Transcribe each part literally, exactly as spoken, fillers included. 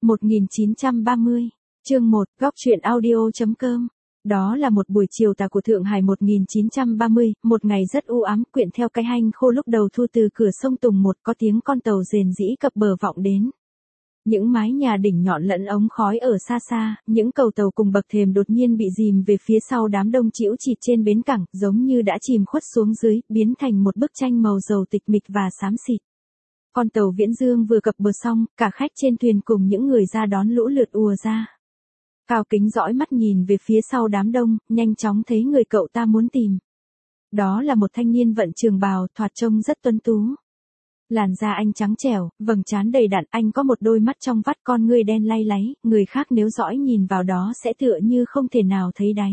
một nghìn chín trăm ba mươi, chương một, góc truyện audio.com. Đó là một buổi chiều tà của Thượng Hải một nghìn chín trăm ba mươi, một ngày rất u ám, quyện theo cái hanh khô lúc đầu thu từ cửa sông Tùng một có tiếng con tàu rền rĩ cập bờ vọng đến. Những mái nhà đỉnh nhọn lẫn ống khói ở xa xa, những cầu tàu cùng bậc thềm đột nhiên bị dìm về phía sau đám đông chĩu chịt trên bến cảng, giống như đã chìm khuất xuống dưới, biến thành một bức tranh màu dầu tịch mịch và xám xịt. Con tàu Viễn Dương vừa cập bờ xong, cả khách trên thuyền cùng những người ra đón lũ lượt ùa ra. Cao Kính dõi mắt nhìn về phía sau đám đông, nhanh chóng thấy người cậu ta muốn tìm. Đó là một thanh niên vận trường bào, thoạt trông rất tuấn tú. Làn da anh trắng trẻo, vầng trán đầy đặn, anh có một đôi mắt trong vắt, con ngươi đen lay láy, người khác nếu dõi nhìn vào đó sẽ tựa như không thể nào thấy đáy.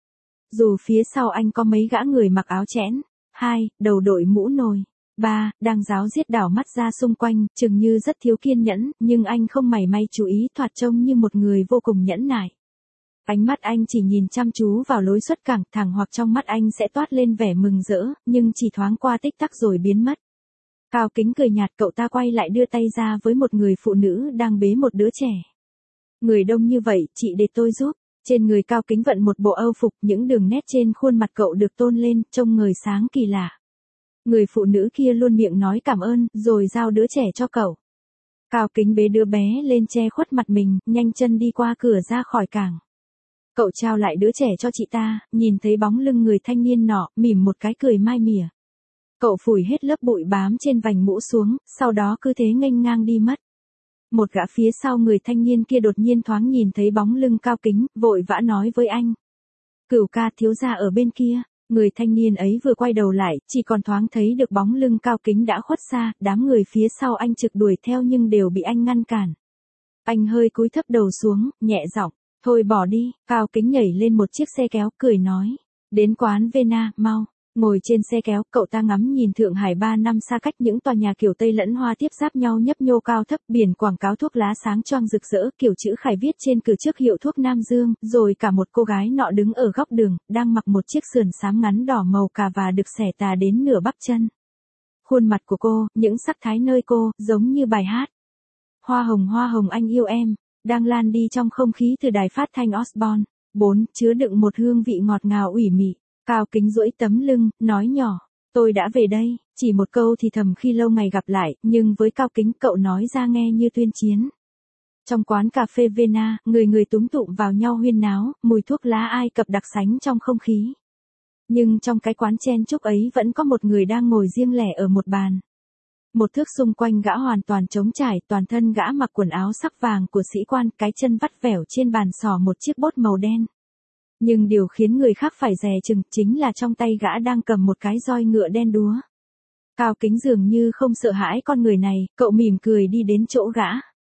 Dù phía sau anh có mấy gã người mặc áo chẽn, hai, đầu đội mũ nồi, ba, đang ráo riết đảo mắt ra xung quanh, chừng như rất thiếu kiên nhẫn, nhưng anh không mảy may chú ý, thoạt trông như một người vô cùng nhẫn nại. Ánh mắt anh chỉ nhìn chăm chú vào lối xuất cảng, thẳng hoặc trong mắt anh sẽ toát lên vẻ mừng rỡ, nhưng chỉ thoáng qua tích tắc rồi biến mất. Cao Kính cười nhạt, cậu ta quay lại đưa tay ra với một người phụ nữ đang bế một đứa trẻ. Người đông như vậy, chị để tôi giúp. Trên người Cao Kính vận một bộ âu phục, những đường nét trên khuôn mặt cậu được tôn lên, trông ngời sáng kỳ lạ. Người phụ nữ kia luôn miệng nói cảm ơn, rồi giao đứa trẻ cho cậu. Cao Kính bế đứa bé lên che khuất mặt mình, nhanh chân đi qua cửa ra khỏi cảng. Cậu trao lại đứa trẻ cho chị ta, nhìn thấy bóng lưng người thanh niên nọ, mỉm một cái cười mai mỉa. Cậu phủi hết lớp bụi bám trên vành mũ xuống, sau đó cứ thế nghênh ngang đi mất. Một gã phía sau người thanh niên kia đột nhiên thoáng nhìn thấy bóng lưng Cao Kính, vội vã nói với anh. Cửu ca, thiếu gia ở bên kia. Người thanh niên ấy vừa quay đầu lại, chỉ còn thoáng thấy được bóng lưng Cao Kính đã khuất xa, đám người phía sau anh trực đuổi theo nhưng đều bị anh ngăn cản. Anh hơi cúi thấp đầu xuống, nhẹ giọng, thôi bỏ đi. Cao Kính nhảy lên một chiếc xe kéo, cười nói, đến quán Vena, mau. Ngồi trên xe kéo, cậu ta ngắm nhìn Thượng Hải ba năm xa cách, những tòa nhà kiểu Tây lẫn Hoa tiếp giáp nhau nhấp nhô cao thấp, biển quảng cáo thuốc lá sáng choang rực rỡ, kiểu chữ khải viết trên cửa trước hiệu thuốc Nam Dương, rồi cả một cô gái nọ đứng ở góc đường, đang mặc một chiếc sườn xám ngắn đỏ màu cà và được xẻ tà đến nửa bắp chân. Khuôn mặt của cô, những sắc thái nơi cô, giống như bài hát. Hoa hồng hoa hồng anh yêu em, đang lan đi trong không khí từ đài phát thanh Osborne. bốn. Chứa đựng một hương vị ngọt ngào ủy mị. Cao Kính duỗi tấm lưng, nói nhỏ, tôi đã về đây, chỉ một câu thì thầm khi lâu ngày gặp lại, nhưng với Cao Kính cậu nói ra nghe như tuyên chiến. Trong quán cà phê Vena, người người túm tụm vào nhau huyên náo, mùi thuốc lá Ai Cập đặc sánh trong không khí. Nhưng trong cái quán chen chúc ấy vẫn có một người đang ngồi riêng lẻ ở một bàn. Một thước xung quanh gã hoàn toàn trống trải, toàn thân gã mặc quần áo sắc vàng của sĩ quan, cái chân vắt vẻo trên bàn xỏ một chiếc bốt màu đen. Nhưng điều khiến người khác phải dè chừng chính là trong tay gã đang cầm một cái roi ngựa đen đúa. Cao Kính dường như không sợ hãi con người này, cậu mỉm cười đi đến chỗ gã.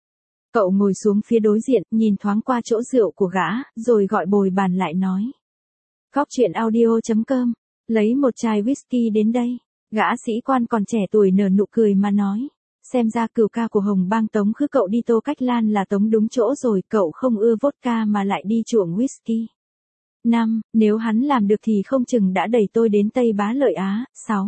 Cậu ngồi xuống phía đối diện, nhìn thoáng qua chỗ rượu của gã, rồi gọi bồi bàn lại nói. Góc truyện audio.com, lấy một chai whisky đến đây. Gã sĩ quan còn trẻ tuổi nở nụ cười mà nói. Xem ra Cửu ca của Hồng Bang tống khứ cậu đi Tô Cách Lan là tống đúng chỗ rồi, cậu không ưa vodka mà lại đi chuộng whisky. năm. Nếu hắn làm được thì không chừng đã đẩy tôi đến Tây Bá Lợi Á. sáu.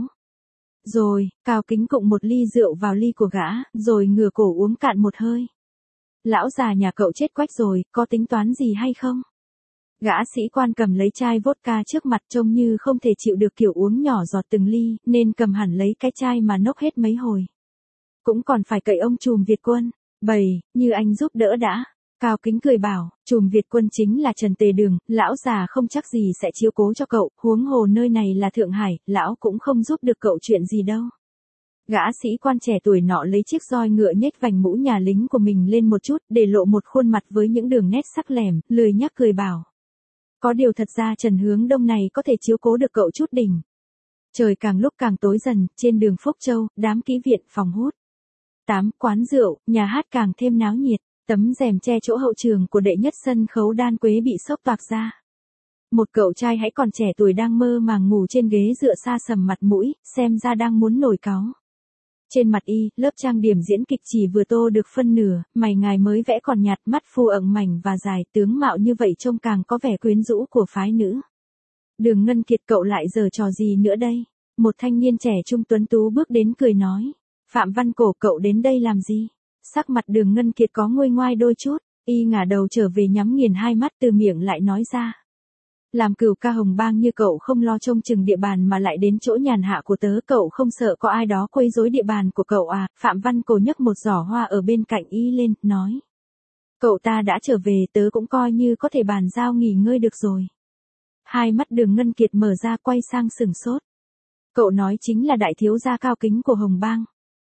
Rồi, Cao Kính cụng một ly rượu vào ly của gã, rồi ngửa cổ uống cạn một hơi. Lão già nhà cậu chết quách rồi, có tính toán gì hay không? Gã sĩ quan cầm lấy chai vodka trước mặt, trông như không thể chịu được kiểu uống nhỏ giọt từng ly, nên cầm hẳn lấy cái chai mà nốc hết mấy hồi. Cũng còn phải cậy ông trùm Việt Quân. Bầy, như anh giúp đỡ đã. Cao Kính cười bảo, trùm Việt Quân chính là Trần Tề Đường, lão già không chắc gì sẽ chiếu cố cho cậu, huống hồ nơi này là Thượng Hải, lão cũng không giúp được cậu chuyện gì đâu. Gã sĩ quan trẻ tuổi nọ lấy chiếc roi ngựa nhếch vành mũ nhà lính của mình lên một chút, để lộ một khuôn mặt với những đường nét sắc lẻm, lười nhác cười bảo. Có điều thật ra Trần Hướng Đông này có thể chiếu cố được cậu chút đỉnh. Trời càng lúc càng tối dần, trên đường Phúc Châu, đám kỹ viện, phòng hút. tám. Quán rượu, nhà hát càng thêm náo nhiệt. Tấm rèm che chỗ hậu trường của đệ nhất sân khấu Đan Quế bị xốc toạc ra. Một cậu trai hãy còn trẻ tuổi đang mơ màng ngủ trên ghế dựa xa sầm mặt mũi, xem ra đang muốn nổi cáu. Trên mặt y, lớp trang điểm diễn kịch chỉ vừa tô được phân nửa, mày ngài mới vẽ còn nhạt, mắt phù ẩn mảnh và dài, tướng mạo như vậy trông càng có vẻ quyến rũ của phái nữ. Đường Ngân Kiệt, cậu lại giở trò gì nữa đây? Một thanh niên trẻ trung tuấn tú bước đến cười nói. Phạm Văn Cổ, cậu đến đây làm gì? Sắc mặt Đường Ngân Kiệt có nguôi ngoai đôi chút, y ngả đầu trở về nhắm nghiền hai mắt từ miệng lại nói ra. Làm cửu ca hồng bang như cậu không lo trông chừng địa bàn mà lại đến chỗ nhàn hạ của tớ, cậu không sợ có ai đó quấy rối địa bàn của cậu à? Phạm Văn Cổ nhấc một giỏ hoa ở bên cạnh y lên, nói. Cậu ta đã trở về, tớ cũng coi như có thể bàn giao nghỉ ngơi được rồi. Hai mắt Đường Ngân Kiệt mở ra, quay sang sửng sốt. Cậu nói chính là đại thiếu gia cao kính của hồng bang.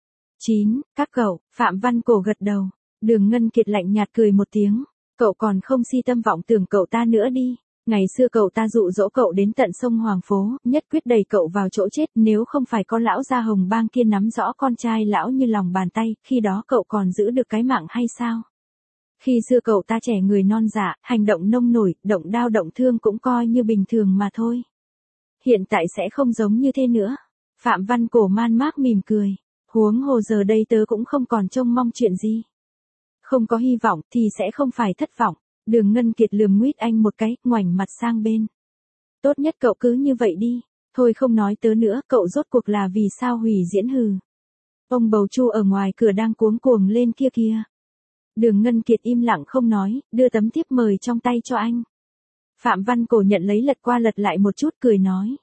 Chín, các cậu. Phạm Văn Cổ gật đầu. Đường Ngân Kiệt lạnh nhạt cười một tiếng. Cậu còn không si tâm vọng tưởng cậu ta nữa đi. Ngày xưa cậu ta dụ dỗ cậu đến tận sông Hoàng Phố, nhất quyết đẩy cậu vào chỗ chết, nếu không phải có lão gia hồng bang kia nắm rõ con trai lão như lòng bàn tay, khi đó cậu còn giữ được cái mạng hay sao? Khi xưa cậu ta trẻ người non dạ, hành động nông nổi, động đao động thương cũng coi như bình thường mà thôi. Hiện tại sẽ không giống như thế nữa. Phạm Văn Cổ man mác mỉm cười. Huống hồ giờ đây tớ cũng không còn trông mong chuyện gì. Không có hy vọng thì sẽ không phải thất vọng. Đường Ngân Kiệt lườm nguýt anh một cái, ngoảnh mặt sang bên. Tốt nhất cậu cứ như vậy đi. Thôi không nói tớ nữa, cậu rốt cuộc là vì sao hủy diễn hừ. Ông bầu Chu ở ngoài cửa đang cuống cuồng lên kia kìa. Đường Ngân Kiệt im lặng không nói, đưa tấm thiếp mời trong tay cho anh. Phạm Văn Cổ nhận lấy lật qua lật lại một chút, cười nói.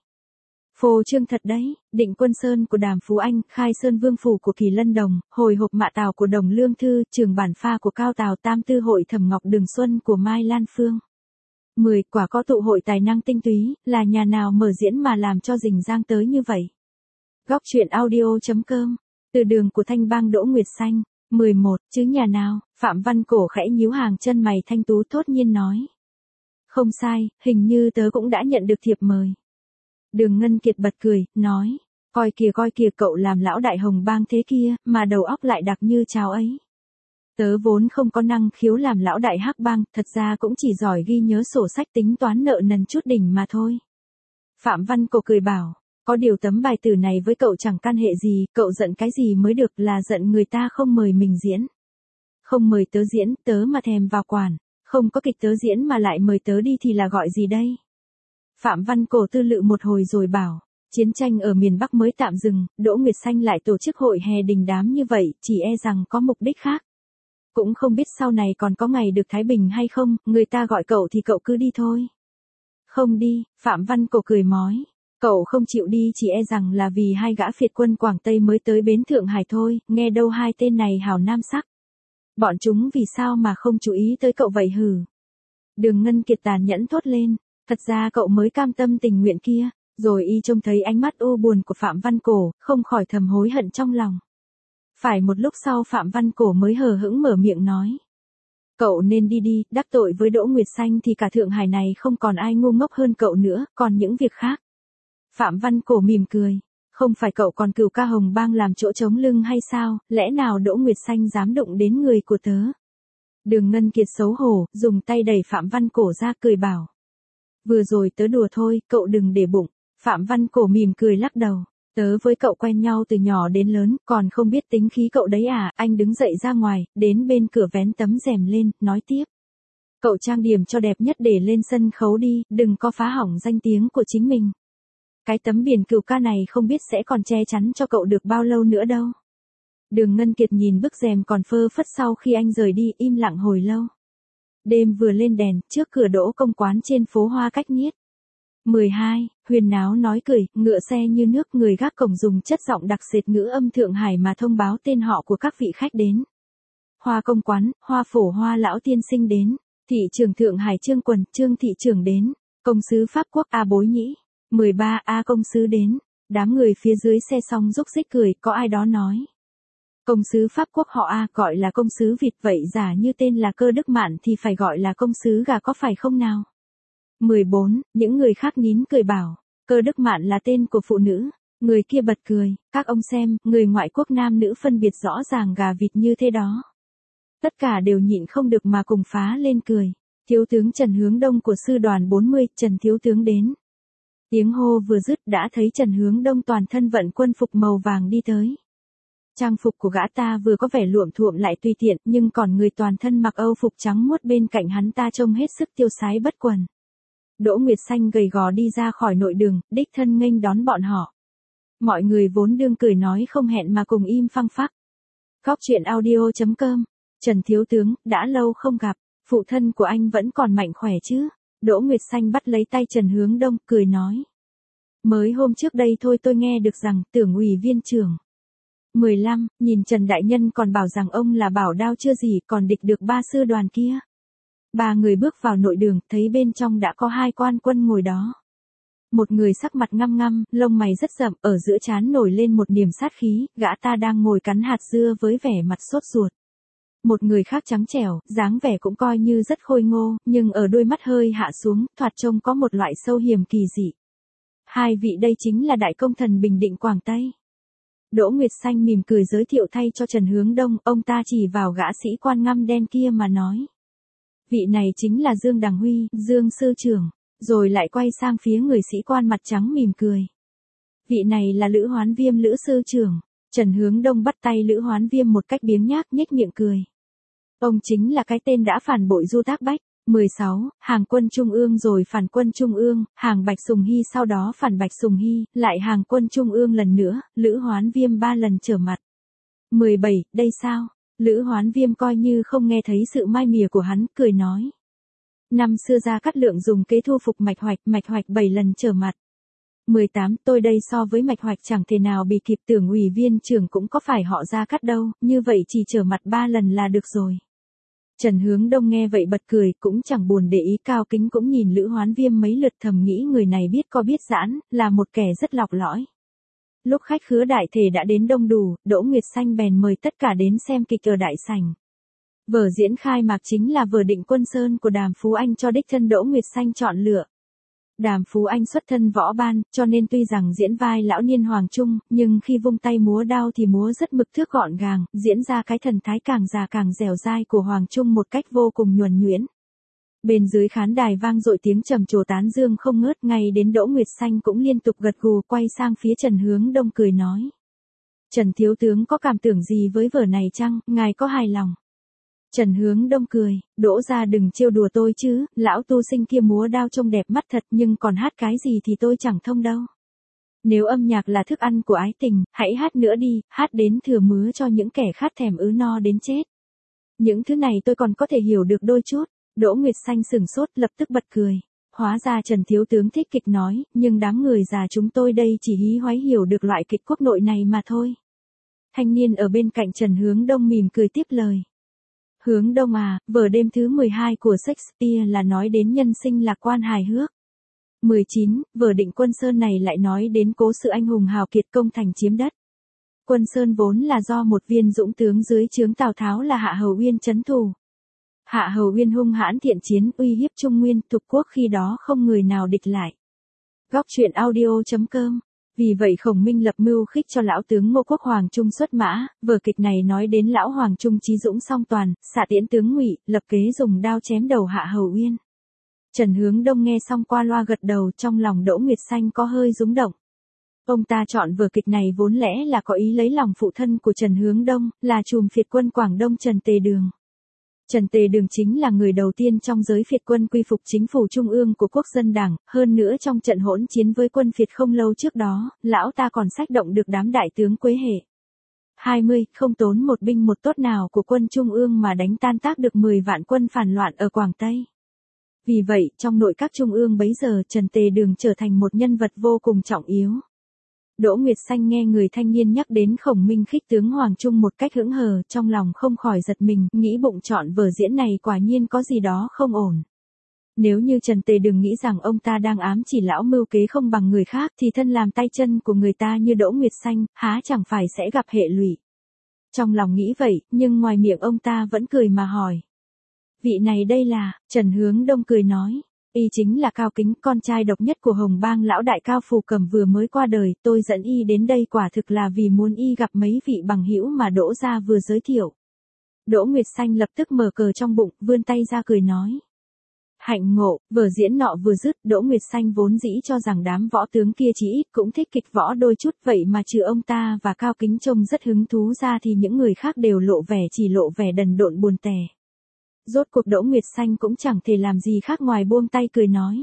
Phô trương thật đấy, Định Quân Sơn của Đàm Phú Anh, Khai Sơn Vương Phủ của Kỳ Lân Đồng, Hồi hộp Mạ Tào của Đồng Lương Thư, Trường Bản Pha của Cao Tào, Tam Tư Hội Thẩm Ngọc Đường Xuân của Mai Lan Phương. mười quả có tụ hội tài năng tinh túy, là nhà nào mở diễn mà làm cho rình rang tới như vậy. Góc truyện audio chấm com, từ đường của Thanh Bang Đỗ Nguyệt Xanh. mười một, chứ nhà nào? Phạm Văn Cổ khẽ nhíu hàng chân mày thanh tú, thốt nhiên nói. Không sai, hình như tớ cũng đã nhận được thiệp mời. Đường Ngân Kiệt bật cười, nói. Coi kìa coi kìa, cậu làm lão đại hồng bang thế kia, mà đầu óc lại đặc như cháo ấy. Tớ vốn không có năng khiếu làm lão đại hắc bang, thật ra cũng chỉ giỏi ghi nhớ sổ sách tính toán nợ nần chút đỉnh mà thôi. Phạm Văn Cổ cười bảo. Có điều tấm bài tử này với cậu chẳng can hệ gì, cậu giận cái gì mới được, là giận người ta không mời mình diễn. Không mời tớ diễn, tớ mà thèm vào quản, không có kịch tớ diễn mà lại mời tớ đi thì là gọi gì đây? Phạm Văn Cổ tư lự một hồi rồi bảo, chiến tranh ở miền Bắc mới tạm dừng, Đỗ Nguyệt Xanh lại tổ chức hội hè đình đám như vậy, chỉ e rằng có mục đích khác. Cũng không biết sau này còn có ngày được thái bình hay không, người ta gọi cậu thì cậu cứ đi thôi. Không đi, Phạm Văn Cổ cười mói. Cậu không chịu đi chỉ e rằng là vì hai gã phiệt quân Quảng Tây mới tới bến Thượng Hải thôi, nghe đâu hai tên này hào nam sắc. Bọn chúng vì sao mà không chú ý tới cậu vậy hử? Đường Ngân Kiệt tàn nhẫn thốt lên, thật ra cậu mới cam tâm tình nguyện kia, rồi y trông thấy ánh mắt u buồn của Phạm Văn Cổ, không khỏi thầm hối hận trong lòng. Phải một lúc sau Phạm Văn Cổ mới hờ hững mở miệng nói. Cậu nên đi đi, đắc tội với Đỗ Nguyệt Xanh thì cả Thượng Hải này không còn ai ngu ngốc hơn cậu nữa, còn những việc khác. Phạm Văn Cổ mỉm cười, không phải cậu còn cửu ca hồng bang làm chỗ chống lưng hay sao, lẽ nào Đỗ Nguyệt Xanh dám đụng đến người của tớ? Đường Ngân Kiệt xấu hổ, dùng tay đẩy Phạm Văn Cổ ra, cười bảo. Vừa rồi tớ đùa thôi, cậu đừng để bụng. Phạm Văn Cổ mỉm cười lắc đầu, tớ với cậu quen nhau từ nhỏ đến lớn, còn không biết tính khí cậu đấy à? Anh đứng dậy ra ngoài, đến bên cửa vén tấm rèm lên, nói tiếp. Cậu trang điểm cho đẹp nhất để lên sân khấu đi, đừng có phá hỏng danh tiếng của chính mình. Cái tấm biển cửu ca này không biết sẽ còn che chắn cho cậu được bao lâu nữa đâu. Đường Ngân Kiệt nhìn bức rèm còn phơ phất sau khi anh rời đi, im lặng hồi lâu. Đêm vừa lên đèn, trước cửa Đỗ công quán trên phố Hoa Cách Niết. mười hai, huyên náo nói cười, ngựa xe như nước, người gác cổng dùng chất giọng đặc sệt ngữ âm Thượng Hải mà thông báo tên họ của các vị khách đến. Hoa công quán, Hoa phổ Hoa lão tiên sinh đến, thị trưởng Thượng Hải Trương Quần, Trương thị trưởng đến, công sứ Pháp Quốc A Bối Nhĩ. mười ba A công sứ đến, đám người phía dưới xe xong rúc rích cười, có ai đó nói. Công sứ Pháp Quốc họ A gọi là công sứ vịt, vậy giả như tên là Cơ Đức Mạn thì phải gọi là công sứ gà có phải không nào? mười bốn, những người khác nín cười bảo, Cơ Đức Mạn là tên của phụ nữ, người kia bật cười, các ông xem, người ngoại quốc nam nữ phân biệt rõ ràng gà vịt như thế đó. Tất cả đều nhịn không được mà cùng phá lên cười. Thiếu tướng Trần Hướng Đông của sư đoàn bốn mươi, Trần thiếu tướng đến. Tiếng hô vừa dứt đã thấy Trần Hướng Đông toàn thân vận quân phục màu vàng đi tới. Trang phục của gã ta vừa có vẻ luộm thuộm lại tùy tiện, nhưng còn người toàn thân mặc âu phục trắng muốt bên cạnh hắn ta trông hết sức tiêu sái bất quần. Đỗ Nguyệt Xanh gầy gò đi ra khỏi nội đường, đích thân nghênh đón bọn họ. Mọi người vốn đương cười nói không hẹn mà cùng im phăng phắc. Góc truyện audio chấm com. Trần thiếu tướng, đã lâu không gặp, phụ thân của anh vẫn còn mạnh khỏe chứ? Đỗ Nguyệt Xanh bắt lấy tay Trần Hướng Đông, cười nói. Mới hôm trước đây thôi tôi nghe được rằng Tưởng ủy viên trưởng mười lăm, nhìn Trần Đại Nhân còn bảo rằng ông là bảo đao chưa gì còn địch được ba sư đoàn kia. Ba người bước vào nội đường, thấy bên trong đã có hai quan quân ngồi đó. Một người sắc mặt ngăm ngăm, lông mày rất rậm, ở giữa trán nổi lên một niềm sát khí, gã ta đang ngồi cắn hạt dưa với vẻ mặt sốt ruột. Một người khác trắng trẻo, dáng vẻ cũng coi như rất khôi ngô, nhưng ở đôi mắt hơi hạ xuống, thoạt trông có một loại sâu hiểm kỳ dị. Hai vị đây chính là đại công thần Bình Định Quảng Tây. Đỗ Nguyệt Xanh mỉm cười giới thiệu thay cho Trần Hướng Đông, ông ta chỉ vào gã sĩ quan ngăm đen kia mà nói. Vị này chính là Dương Đằng Huy, Dương sư trưởng, rồi lại quay sang phía người sĩ quan mặt trắng mỉm cười. Vị này là Lữ Hoán Viêm Lữ sư trưởng. Trần Hướng Đông bắt tay Lữ Hoán Viêm một cách biếng nhác, nhếch miệng cười. Ông chính là cái tên đã phản bội Du Tác Bách. mười sáu, hàng quân Trung ương rồi phản quân Trung ương, hàng Bạch Sùng Hy sau đó phản Bạch Sùng Hy, lại hàng quân Trung ương lần nữa, Lữ Hoán Viêm ba lần trở mặt. mười bảy, đây sao? Lữ Hoán Viêm coi như không nghe thấy sự mai mỉa của hắn, cười nói. Năm xưa Gia Cát Lượng dùng kế thu phục Mạch Hoạch, Mạch Hoạch bảy lần trở mặt. mười tám, tôi đây so với Mạch Hoạch chẳng thể nào bị kịp, Tưởng ủy viên trưởng cũng có phải họ Gia Cát đâu, như vậy chỉ trở mặt ba lần là được rồi. Trần Hướng Đông nghe vậy bật cười, cũng chẳng buồn để ý, Cao Kính cũng nhìn Lữ Hoán Viêm mấy lượt, thầm nghĩ người này biết co biết giãn, là một kẻ rất lọc lõi. Lúc khách khứa đại thể đã đến đông đủ, Đỗ Nguyệt Xanh bèn mời tất cả đến xem kịch ở đại sảnh. Vở diễn khai mạc chính là vở Định Quân Sơn của Đàm Phú Anh cho đích thân Đỗ Nguyệt Xanh chọn lựa. Đàm Phú Anh xuất thân võ ban, cho nên tuy rằng diễn vai lão niên Hoàng Trung, nhưng khi vung tay múa đao thì múa rất mực thước gọn gàng, diễn ra cái thần thái càng già càng dẻo dai của Hoàng Trung một cách vô cùng nhuần nhuyễn. Bên dưới khán đài vang dội tiếng trầm trồ tán dương không ngớt, ngay đến Đỗ Nguyệt Xanh cũng liên tục gật gù, quay sang phía Trần Hướng Đông cười nói. Trần thiếu tướng có cảm tưởng gì với vở này chăng, ngài có hài lòng? Trần Hướng Đông cười, Đỗ gia đừng trêu đùa tôi chứ, lão tu sinh kia múa đao trông đẹp mắt thật, nhưng còn hát cái gì thì tôi chẳng thông đâu. Nếu âm nhạc là thức ăn của ái tình, hãy hát nữa đi, hát đến thừa mứa cho những kẻ khát thèm ứ no đến chết. Những thứ này tôi còn có thể hiểu được đôi chút. Đỗ Nguyệt Xanh sửng sốt, lập tức bật cười. Hóa ra Trần thiếu tướng thích kịch nói, nhưng đám người già chúng tôi đây chỉ hí hoáy hiểu được loại kịch quốc nội này mà thôi. Thanh niên ở bên cạnh Trần Hướng Đông mỉm cười tiếp lời. Hướng Đông à, vở đêm thứ mười hai của Shakespeare là nói đến nhân sinh lạc quan hài hước. mười chín, vở Định Quân Sơn này lại nói đến cố sự anh hùng hào kiệt công thành chiếm đất. Quân Sơn vốn là do một viên dũng tướng dưới trướng Tào Tháo là Hạ Hầu Uyên trấn thủ. Hạ Hầu Uyên hung hãn thiện chiến, uy hiếp Trung Nguyên, Thục quốc khi đó không người nào địch lại. Góc truyện audio chấm com. Vì vậy Khổng Minh lập mưu khích cho lão tướng Ngô Quốc Hoàng Trung xuất mã, vở kịch này nói đến lão Hoàng Trung chí dũng song toàn, xạ tiễn tướng Ngụy, lập kế dùng đao chém đầu Hạ Hầu Uyên. Trần Hướng Đông nghe xong qua loa gật đầu, trong lòng Đỗ Nguyệt Xanh có hơi rúng động. Ông ta chọn vở kịch này vốn lẽ là có ý lấy lòng phụ thân của Trần Hướng Đông, là trùm phiệt quân Quảng Đông Trần Tề Đường. Trần Tề Đường chính là người đầu tiên trong giới phiệt quân quy phục chính phủ trung ương của Quốc dân Đảng, hơn nữa trong trận hỗn chiến với quân phiệt không lâu trước đó, lão ta còn xách động được đám đại tướng Quế Hệ. hai mươi, không tốn một binh một tốt nào của quân trung ương mà đánh tan tác được mười vạn quân phản loạn ở Quảng Tây. Vì vậy, trong nội các trung ương bấy giờ Trần Tề Đường trở thành một nhân vật vô cùng trọng yếu. Đỗ Nguyệt Xanh nghe người thanh niên nhắc đến Khổng Minh khích tướng Hoàng Trung một cách hững hờ, trong lòng không khỏi giật mình, nghĩ bụng chọn vở diễn này quả nhiên có gì đó không ổn. Nếu như Trần Tề Đường nghĩ rằng ông ta đang ám chỉ lão mưu kế không bằng người khác thì thân làm tay chân của người ta như Đỗ Nguyệt Xanh, há chẳng phải sẽ gặp hệ lụy. Trong lòng nghĩ vậy, nhưng ngoài miệng ông ta vẫn cười mà hỏi. Vị này đây là, Trần Hướng Đông cười nói. Y chính là Cao Kính, con trai độc nhất của Hồng Bang lão đại Cao Phù Cầm vừa mới qua đời, tôi dẫn y đến đây quả thực là vì muốn y gặp mấy vị bằng hữu mà Đỗ gia vừa giới thiệu. Đỗ Nguyệt Xanh lập tức mở cờ trong bụng, vươn tay ra cười nói. Hạnh ngộ, vở diễn nọ vừa dứt, Đỗ Nguyệt Xanh vốn dĩ cho rằng đám võ tướng kia chỉ ít cũng thích kịch võ đôi chút, vậy mà trừ ông ta và Cao Kính trông rất hứng thú ra thì những người khác đều lộ vẻ chỉ lộ vẻ đần độn buồn tẻ. Rốt cuộc Đỗ Nguyệt Xanh cũng chẳng thể làm gì khác ngoài buông tay cười nói.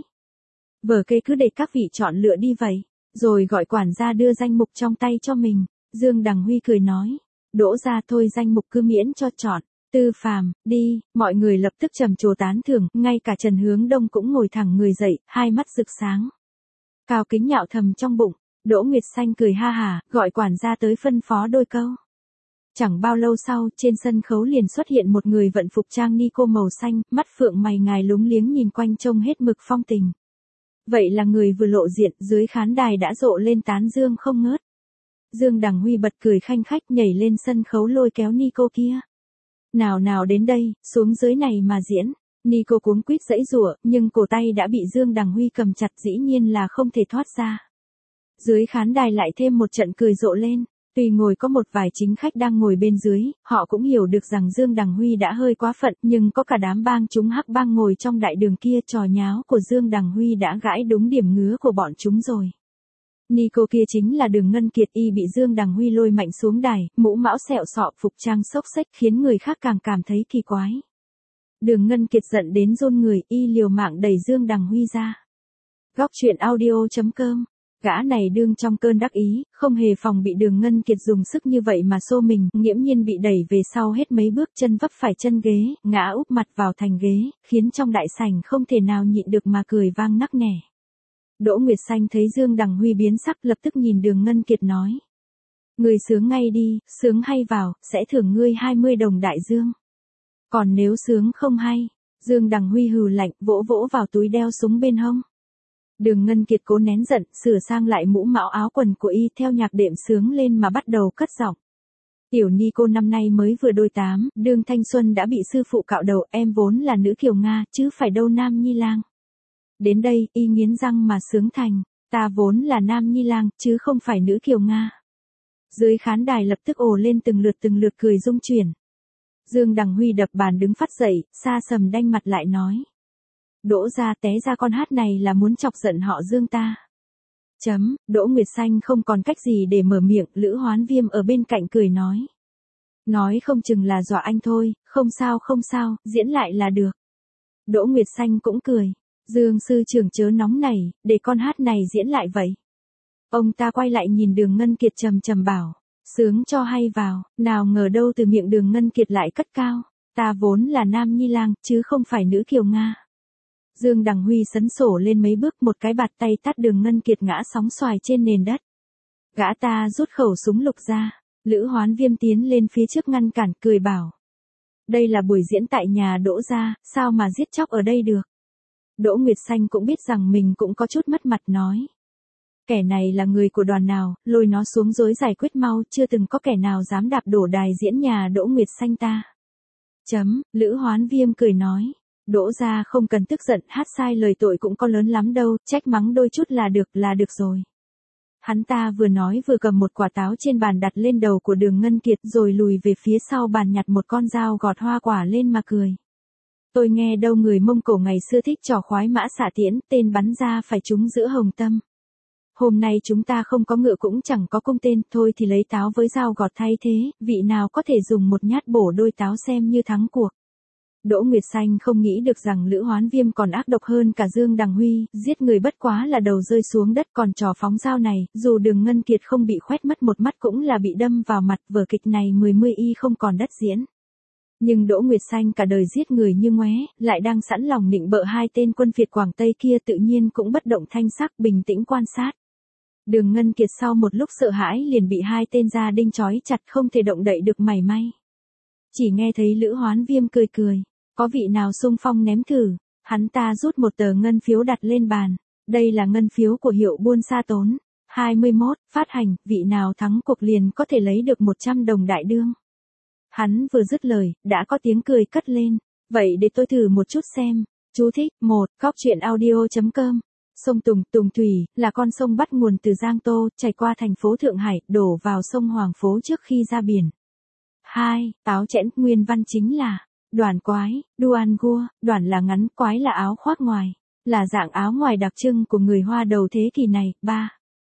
Vở kê cứ để các vị chọn lựa đi vậy, rồi gọi quản gia đưa danh mục trong tay cho mình. Dương Đằng Huy cười nói. Đỗ gia thôi danh mục cứ miễn cho chọn. Tư Phàm, đi, mọi người lập tức trầm trồ tán thưởng, ngay cả Trần Hướng Đông cũng ngồi thẳng người dậy, hai mắt rực sáng. Cao Kính nhạo thầm trong bụng, Đỗ Nguyệt Xanh cười ha hả, gọi quản gia tới phân phó đôi câu. Chẳng bao lâu sau, trên sân khấu liền xuất hiện một người vận phục trang ni cô màu xanh, mắt phượng mày ngài lúng liếng nhìn quanh trông hết mực phong tình. Vậy là người vừa lộ diện, dưới khán đài đã rộ lên tán dương không ngớt. Dương Đằng Huy bật cười khanh khách nhảy lên sân khấu lôi kéo ni cô kia. Nào nào đến đây, xuống dưới này mà diễn. Ni cô cuống quýt giãy giụa, nhưng cổ tay đã bị Dương Đằng Huy cầm chặt, dĩ nhiên là không thể thoát ra. Dưới khán đài lại thêm một trận cười rộ lên. Tuy ngồi có một vài chính khách đang ngồi bên dưới, họ cũng hiểu được rằng Dương Đằng Huy đã hơi quá phận, nhưng có cả đám bang chúng hắc bang ngồi trong đại đường kia, trò nháo của Dương Đằng Huy đã gãi đúng điểm ngứa của bọn chúng rồi. Ni cô kia chính là Đường Ngân Kiệt, y bị Dương Đằng Huy lôi mạnh xuống đài, mũ mão sẹo sọ, phục trang xốc xếch khiến người khác càng cảm thấy kỳ quái. Đường Ngân Kiệt giận đến run người, y liều mạng đẩy Dương Đằng Huy ra. Góc truyện audio chấm com. Gã này đương trong cơn đắc ý, không hề phòng bị Đường Ngân Kiệt dùng sức như vậy mà xô mình, nghiễm nhiên bị đẩy về sau hết mấy bước, chân vấp phải chân ghế, ngã úp mặt vào thành ghế, khiến trong đại sảnh không thể nào nhịn được mà cười vang nắc nẻ. Đỗ Nguyệt Xanh thấy Dương Đằng Huy biến sắc, lập tức nhìn Đường Ngân Kiệt nói. Người sướng ngay đi, sướng hay vào, sẽ thưởng ngươi hai mươi đồng đại dương. Còn nếu sướng không hay, Dương Đằng Huy hừ lạnh, vỗ vỗ vào túi đeo súng bên hông. Đường Ngân Kiệt cố nén giận, sửa sang lại mũ mão áo quần của y theo nhạc đệm sướng lên mà bắt đầu cất giọng. Tiểu ni cô năm nay mới vừa đôi tám, đương thanh xuân đã bị sư phụ cạo đầu, em vốn là nữ kiều Nga, chứ phải đâu nam nhi lang. Đến đây, y nghiến răng mà sướng thành, ta vốn là nam nhi lang, chứ không phải nữ kiều Nga. Dưới khán đài lập tức ồ lên từng lượt từng lượt cười rung chuyển. Dương Đằng Huy đập bàn đứng phắt dậy, xa sầm đanh mặt lại nói. Đỗ gia té ra con hát này là muốn chọc giận họ Dương ta. Chấm, Đỗ Nguyệt Xanh không còn cách gì để mở miệng, Lữ Hoán Viêm ở bên cạnh cười nói. Nói không chừng là dọa anh thôi, không sao không sao, diễn lại là được. Đỗ Nguyệt Xanh cũng cười. Dương sư trưởng chớ nóng nảy, để con hát này diễn lại vậy. Ông ta quay lại nhìn Đường Ngân Kiệt trầm trầm bảo, sướng cho hay vào, nào ngờ đâu từ miệng Đường Ngân Kiệt lại cất cao, ta vốn là nam nhi lang, chứ không phải nữ kiều Nga. Dương Đằng Huy sấn sổ lên mấy bước, một cái bạt tay tát Đường Ngân Kiệt ngã sóng xoài trên nền đất. Gã ta rút khẩu súng lục ra, Lữ Hoán Viêm tiến lên phía trước ngăn cản, cười bảo. Đây là buổi diễn tại nhà Đỗ gia, sao mà giết chóc ở đây được. Đỗ Nguyệt Xanh cũng biết rằng mình cũng có chút mất mặt nói. Kẻ này là người của đoàn nào, lôi nó xuống rối giải quyết mau, chưa từng có kẻ nào dám đạp đổ đài diễn nhà Đỗ Nguyệt Xanh ta. Chấm, Lữ Hoán Viêm cười nói. Đỗ gia không cần tức giận, hát sai lời tội cũng có lớn lắm đâu, trách mắng đôi chút là được, là được rồi. Hắn ta vừa nói vừa cầm một quả táo trên bàn đặt lên đầu của Đường Ngân Kiệt, rồi lùi về phía sau bàn nhặt một con dao gọt hoa quả lên mà cười. Tôi nghe đâu người Mông Cổ ngày xưa thích trò khoái mã xạ tiễn, tên bắn ra phải trúng giữa hồng tâm. Hôm nay chúng ta không có ngựa cũng chẳng có cung tên, thôi thì lấy táo với dao gọt thay thế, vị nào có thể dùng một nhát bổ đôi táo xem như thắng cuộc. Đỗ Nguyệt Xanh không nghĩ được rằng Lữ Hoán Viêm còn ác độc hơn cả Dương Đằng Huy, giết người bất quá là đầu rơi xuống đất, còn trò phóng dao này, dù Đường Ngân Kiệt không bị khoét mất một mắt cũng là bị đâm vào mặt, vở kịch này mười mươi y không còn đất diễn. Nhưng Đỗ Nguyệt Xanh cả đời giết người như ngoé, lại đang sẵn lòng nịnh bợ hai tên quân Việt Quảng Tây kia, tự nhiên cũng bất động thanh sắc, bình tĩnh quan sát. Đường Ngân Kiệt sau một lúc sợ hãi liền bị hai tên gia đinh trói chặt, không thể động đậy được mảy may. Chỉ nghe thấy Lữ Hoán Viêm cười cười, có vị nào xung phong ném thử. Hắn ta rút một tờ ngân phiếu đặt lên bàn. Đây là ngân phiếu của hiệu buôn Sa Tốn. hai mươi mốt, phát hành, vị nào thắng cuộc liền có thể lấy được một trăm đồng đại đương. Hắn vừa dứt lời, đã có tiếng cười cất lên. Vậy để tôi thử một chút xem. Chú thích, một, góc truyện audio chấm com. Sông Tùng, Tùng Thủy, là con sông bắt nguồn từ Giang Tô, chảy qua thành phố Thượng Hải, đổ vào sông Hoàng Phố trước khi ra biển. hai, áo chẽn, nguyên văn chính là đoàn quái, Duan Gua, đoàn là ngắn, quái là áo khoác ngoài, là dạng áo ngoài đặc trưng của người Hoa đầu thế kỷ này. ba.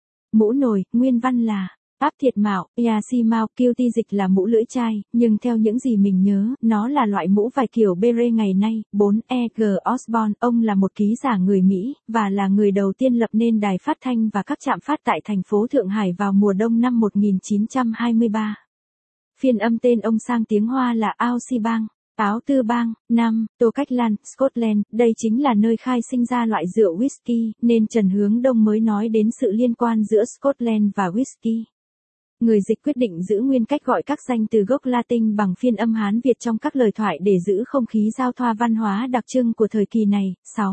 Mũ nồi, nguyên văn là áp thiệt mạo, Yasi Mao, kiêu ti dịch là mũ lưỡi chai, nhưng theo những gì mình nhớ, nó là loại mũ vài kiểu beret ngày nay. bốn. E G Osborne, ông là một ký giả người Mỹ, và là người đầu tiên lập nên đài phát thanh và các trạm phát tại thành phố Thượng Hải vào mùa đông năm một nghìn chín trăm hai mươi ba. phiên âm tên ông sang tiếng Hoa là Ao Si Bang. Áo Tư Bang. Năm. Tô Cách Lan, Scotland, đây chính là nơi khai sinh ra loại rượu whisky, nên Trần Hướng Đông mới nói đến sự liên quan giữa Scotland và whisky. Người dịch quyết định giữ nguyên cách gọi các danh từ gốc Latin bằng phiên âm Hán Việt trong các lời thoại để giữ không khí giao thoa văn hóa đặc trưng của thời kỳ này. Sáu.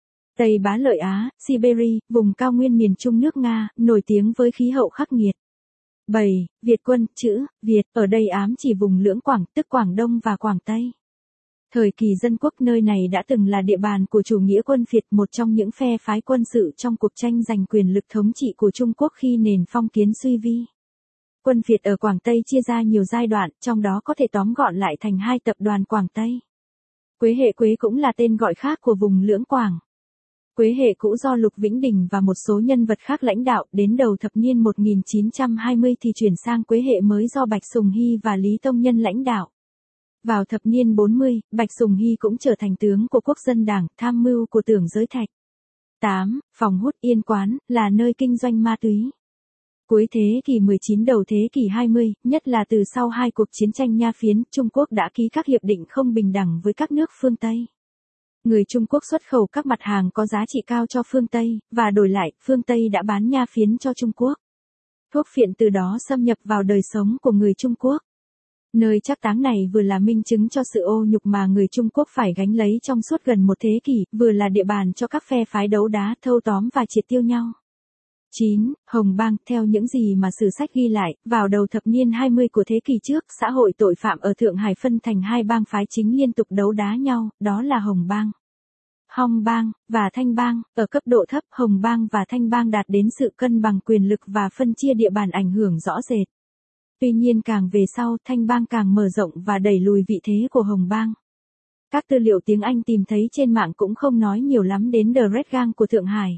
Tây Bá Lợi Á, Siberia, vùng cao nguyên miền Trung nước Nga, nổi tiếng với khí hậu khắc nghiệt. Bảy. Việt quân, chữ Việt, ở đây ám chỉ vùng Lưỡng Quảng, tức Quảng Đông và Quảng Tây. Thời kỳ dân quốc nơi này đã từng là địa bàn của chủ nghĩa quân Việt, một trong những phe phái quân sự trong cuộc tranh giành quyền lực thống trị của Trung Quốc khi nền phong kiến suy vi. Quân Việt ở Quảng Tây chia ra nhiều giai đoạn, trong đó có thể tóm gọn lại thành hai tập đoàn Quảng Tây. Quế Hệ Quế cũng là tên gọi khác của vùng Lưỡng Quảng. Quế Hệ cũ do Lục Vĩnh Đình và một số nhân vật khác lãnh đạo, đến đầu thập niên một nghìn chín trăm hai mươi thì chuyển sang Quế Hệ mới do Bạch Sùng Hy và Lý Tông Nhân lãnh đạo. Vào thập niên bốn mươi, Bạch Sùng Hy cũng trở thành tướng của Quốc dân Đảng, tham mưu của Tưởng Giới Thạch. Tám. Phòng hút Yên Quán, là nơi kinh doanh ma túy. Cuối thế kỷ mười chín đầu thế kỷ hai mươi, nhất là từ sau hai cuộc chiến tranh Nha Phiến, Trung Quốc đã ký các hiệp định không bình đẳng với các nước phương Tây. Người Trung Quốc xuất khẩu các mặt hàng có giá trị cao cho phương Tây, và đổi lại, phương Tây đã bán Nha Phiến cho Trung Quốc. Thuốc phiện từ đó xâm nhập vào đời sống của người Trung Quốc. Nơi trác táng này vừa là minh chứng cho sự ô nhục mà người Trung Quốc phải gánh lấy trong suốt gần một thế kỷ, vừa là địa bàn cho các phe phái đấu đá, thâu tóm và triệt tiêu nhau. chín. Hồng Bang, theo những gì mà sử sách ghi lại, vào đầu thập niên hai mươi của thế kỷ trước, xã hội tội phạm ở Thượng Hải phân thành hai bang phái chính liên tục đấu đá nhau, đó là Hồng Bang, Hong Bang, và Thanh Bang. Ở cấp độ thấp, Hồng Bang và Thanh Bang đạt đến sự cân bằng quyền lực và phân chia địa bàn ảnh hưởng rõ rệt. Tuy nhiên càng về sau, Thanh Bang càng mở rộng và đẩy lùi vị thế của Hồng Bang. Các tư liệu tiếng Anh tìm thấy trên mạng cũng không nói nhiều lắm đến The Red Gang của Thượng Hải.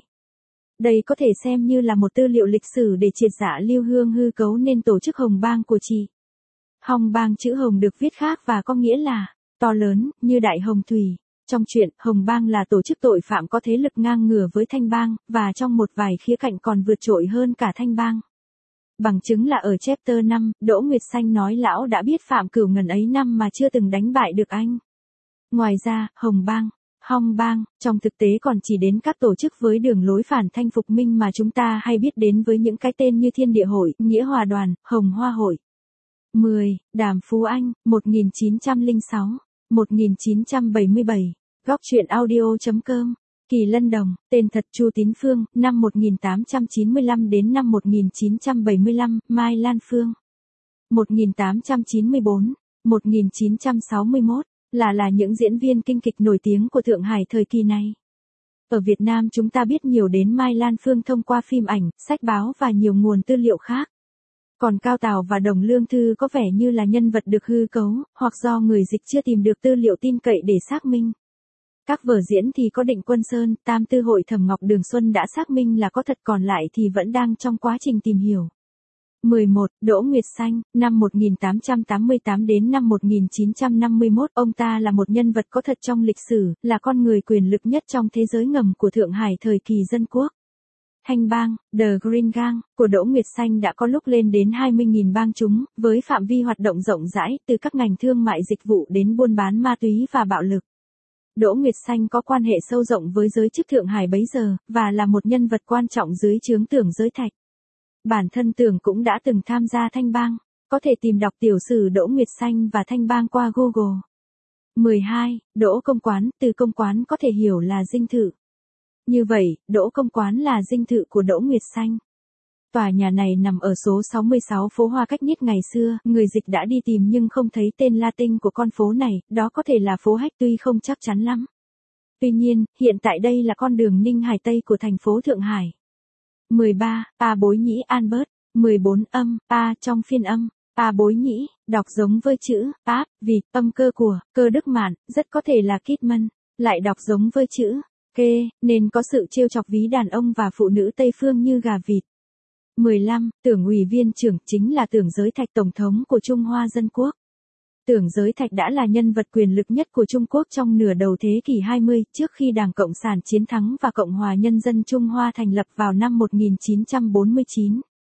Đây có thể xem như là một tư liệu lịch sử để triệt giả Lưu Hương hư cấu nên tổ chức Hồng Bang của chị. Hồng Bang chữ Hồng được viết khác và có nghĩa là to lớn, như Đại Hồng Thủy. Trong truyện, Hồng Bang là tổ chức tội phạm có thế lực ngang ngửa với Thanh Bang, và trong một vài khía cạnh còn vượt trội hơn cả Thanh Bang. Bằng chứng là ở chapter năm, Đỗ Nguyệt Xanh nói lão đã biết Phạm Cửu ngần ấy năm mà chưa từng đánh bại được anh. Ngoài ra, Hồng Bang, Hong Bang, trong thực tế còn chỉ đến các tổ chức với đường lối phản thanh phục minh mà chúng ta hay biết đến với những cái tên như Thiên Địa Hội, Nghĩa Hòa Đoàn, Hồng Hoa Hội. mười. Đàm Phú Anh, một nghìn chín trăm lẻ sáu đến một nghìn chín trăm bảy mươi bảy, góc truyện audio chấm com. Kỳ Lân Đồng, tên thật Chu Tín Phương, năm một nghìn tám trăm chín mươi lăm đến năm một nghìn chín trăm bảy mươi lăm, Mai Lan Phương. một nghìn tám trăm chín mươi tư đến một nghìn chín trăm sáu mươi mốt, là là những diễn viên kinh kịch nổi tiếng của Thượng Hải thời kỳ này. Ở Việt Nam chúng ta biết nhiều đến Mai Lan Phương thông qua phim ảnh, sách báo và nhiều nguồn tư liệu khác. Còn Cao Tào và Đồng Lương Thư có vẻ như là nhân vật được hư cấu, hoặc do người dịch chưa tìm được tư liệu tin cậy để xác minh. Các vở diễn thì có Định Quân Sơn, Tam Tư Hội Thẩm Ngọc Đường Xuân đã xác minh là có thật, còn lại thì vẫn đang trong quá trình tìm hiểu. mười một. Đỗ Nguyệt Xanh, năm một nghìn tám trăm tám mươi tám đến năm một nghìn chín trăm năm mươi mốt, ông ta là một nhân vật có thật trong lịch sử, là con người quyền lực nhất trong thế giới ngầm của Thượng Hải thời kỳ dân quốc. Thanh Bang, The Green Gang, của Đỗ Nguyệt Xanh đã có lúc lên đến hai mươi nghìn bang chúng, với phạm vi hoạt động rộng rãi, từ các ngành thương mại dịch vụ đến buôn bán ma túy và bạo lực. Đỗ Nguyệt Xanh có quan hệ sâu rộng với giới chức Thượng Hải bấy giờ, và là một nhân vật quan trọng dưới trướng Tưởng Giới Thạch. Bản thân Tưởng cũng đã từng tham gia Thanh Bang, có thể tìm đọc tiểu sử Đỗ Nguyệt Xanh và Thanh Bang qua Google. mười hai. Đỗ Công Quán, từ công quán có thể hiểu là dinh thự. Như vậy, Đỗ Công Quán là dinh thự của Đỗ Nguyệt Xanh. Tòa nhà này nằm ở số sáu mươi sáu phố Hoa Cách Nhất. Ngày xưa, người dịch đã đi tìm nhưng không thấy tên Latin của con phố này, đó có thể là phố Hách tuy không chắc chắn lắm. Tuy nhiên, hiện tại đây là con đường Ninh Hải Tây của thành phố Thượng Hải. mười ba. A Bối Nhĩ Albert. mười bốn. Âm, A trong phiên âm. A Bối Nhĩ, đọc giống với chữ, áp, vịt, âm cơ của, cơ Đức Mạn, rất có thể là Kidman, lại đọc giống với chữ, kê, nên có sự trêu chọc ví đàn ông và phụ nữ Tây Phương như gà vịt. mười lăm. Tưởng Ủy viên trưởng chính là Tưởng Giới Thạch, Tổng thống của Trung Hoa Dân Quốc. Tưởng Giới Thạch đã là nhân vật quyền lực nhất của Trung Quốc trong nửa đầu thế kỷ hai mươi, trước khi Đảng Cộng sản chiến thắng và Cộng hòa Nhân dân Trung Hoa thành lập vào năm một nghìn chín trăm bốn mươi chín.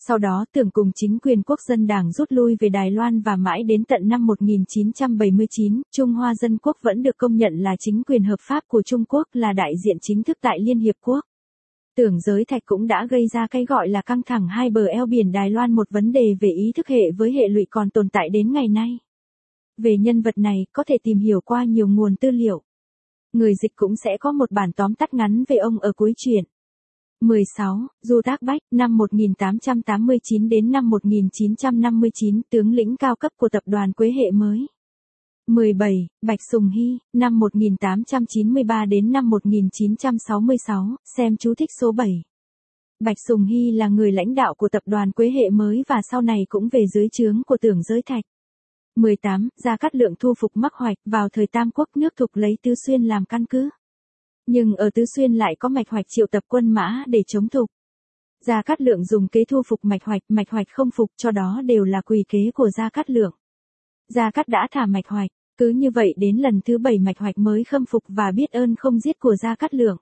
Sau đó tưởng cùng chính quyền quốc dân đảng rút lui về Đài Loan và mãi đến tận năm một nghìn chín trăm bảy mươi chín, Trung Hoa Dân Quốc vẫn được công nhận là chính quyền hợp pháp của Trung Quốc, là đại diện chính thức tại Liên Hiệp Quốc. Tưởng Giới Thạch cũng đã gây ra cái gọi là căng thẳng hai bờ eo biển Đài Loan, một vấn đề về ý thức hệ với hệ lụy còn tồn tại đến ngày nay. Về nhân vật này, có thể tìm hiểu qua nhiều nguồn tư liệu. Người dịch cũng sẽ có một bản tóm tắt ngắn về ông ở cuối truyện. mười sáu. Du Tác Bách, năm một nghìn tám trăm tám mươi chín đến năm một nghìn chín trăm năm mươi chín, tướng lĩnh cao cấp của tập đoàn Quế Hệ mới. mười bảy. Bạch Sùng Hy, năm một nghìn tám trăm chín mươi ba đến năm một nghìn chín trăm sáu mươi sáu, xem chú thích số bảy. Bạch Sùng Hy là người lãnh đạo của tập đoàn Quế Hệ mới và sau này cũng về dưới trướng của Tưởng Giới Thạch. mười tám. Gia Cát Lượng thu phục Mắc Hoạch, vào thời Tam Quốc nước Thục lấy Tứ Xuyên làm căn cứ. Nhưng ở Tứ Xuyên lại có Mạch Hoạch triệu tập quân mã để chống Thục. Gia Cát Lượng dùng kế thu phục Mạch Hoạch, Mạch Hoạch không phục, cho đó đều là quỷ kế của Gia Cát Lượng. Gia Cát đã thả Mạch Hoạch, cứ như vậy đến lần thứ bảy Mạch Hoạch mới khâm phục và biết ơn không giết của Gia Cát Lượng.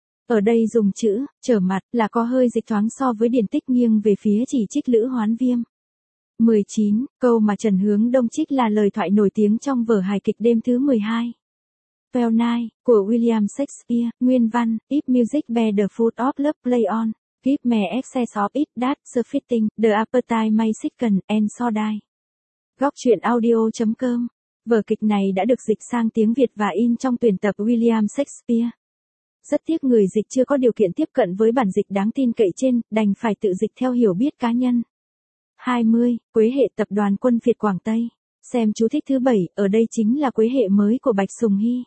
Ở đây dùng chữ trở mặt là có hơi dịch thoáng so với điển tích, nghiêng về phía chỉ trích Lữ Hoán Viêm. mười chín. Câu mà Trần Hướng Đông trích là lời thoại nổi tiếng trong vở hài kịch đêm thứ mười hai. Well Night, của William Shakespeare, nguyên văn, If music bear the food of love play on, give me excess of it that's sufficing, the appetite may sicken, and so die. Góc truyện audio chấm com. Vở kịch này đã được dịch sang tiếng Việt và in trong tuyển tập William Shakespeare. Rất tiếc người dịch chưa có điều kiện tiếp cận với bản dịch đáng tin cậy trên, đành phải tự dịch theo hiểu biết cá nhân. hai mươi. Quế Hệ tập đoàn Quân Việt Quảng Tây. Xem chú thích thứ bảy, ở đây chính là Quế Hệ mới của Bạch Sùng Hy.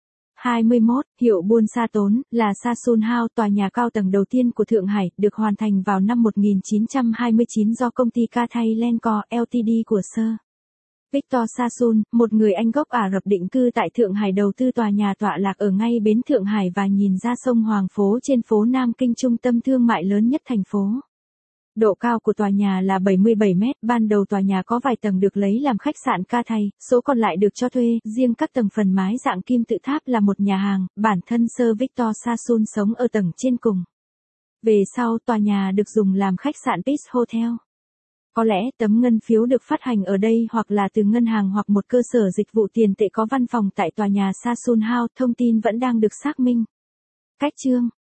hai mươi mốt. Hiệu buôn Sa Tốn, là Sasun House, tòa nhà cao tầng đầu tiên của Thượng Hải, được hoàn thành vào năm một nghìn chín trăm hai mươi chín do công ty Cathay Lenco Limited của Sir Victor Sasun, một người Anh gốc Ả Rập định cư tại Thượng Hải đầu tư tòa nhà tọa lạc ở ngay bến Thượng Hải và nhìn ra sông Hoàng Phố trên phố Nam Kinh, trung tâm thương mại lớn nhất thành phố. Độ cao của tòa nhà là bảy mươi bảy mét, ban đầu tòa nhà có vài tầng được lấy làm khách sạn Cathay, số còn lại được cho thuê, riêng các tầng phần mái dạng kim tự tháp là một nhà hàng, bản thân Sir Victor Sasun sống ở tầng trên cùng. Về sau tòa nhà được dùng làm khách sạn Peace Hotel. Có lẽ tấm ngân phiếu được phát hành ở đây hoặc là từ ngân hàng hoặc một cơ sở dịch vụ tiền tệ có văn phòng tại tòa nhà Sasun House, thông tin vẫn đang được xác minh. Cách chương